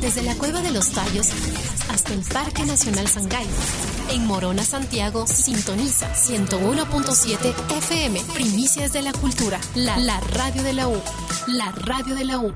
Desde la Cueva de los Tallos hasta el Parque Nacional Sangay. En Morona, Santiago, sintoniza 101.7 FM. Primicias de la Cultura. La radio de la U. La radio de la U.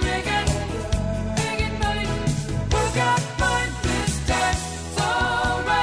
All right.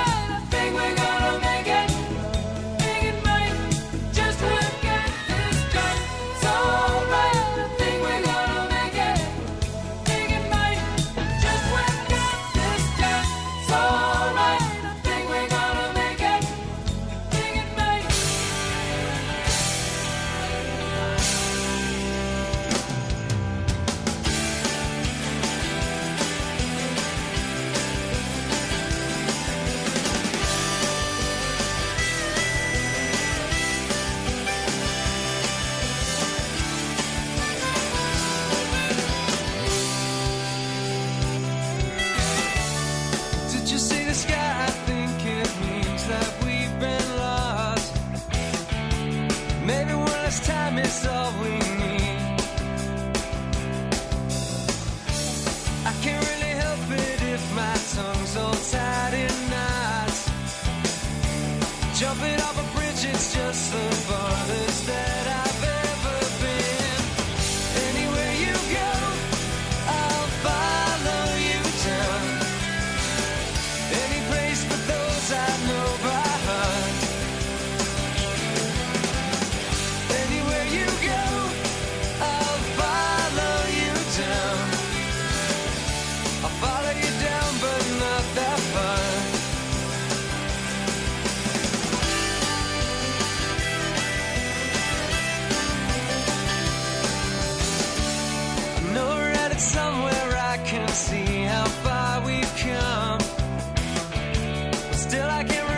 Jumping off a bridge, it's just the farthest that I've ever been. Anywhere you go, I'll follow you down. Any place but those I know by heart. Anywhere you go, I'll follow you down. I'll follow you down, but not that far. Somewhere I can see how far we've come. Still I can't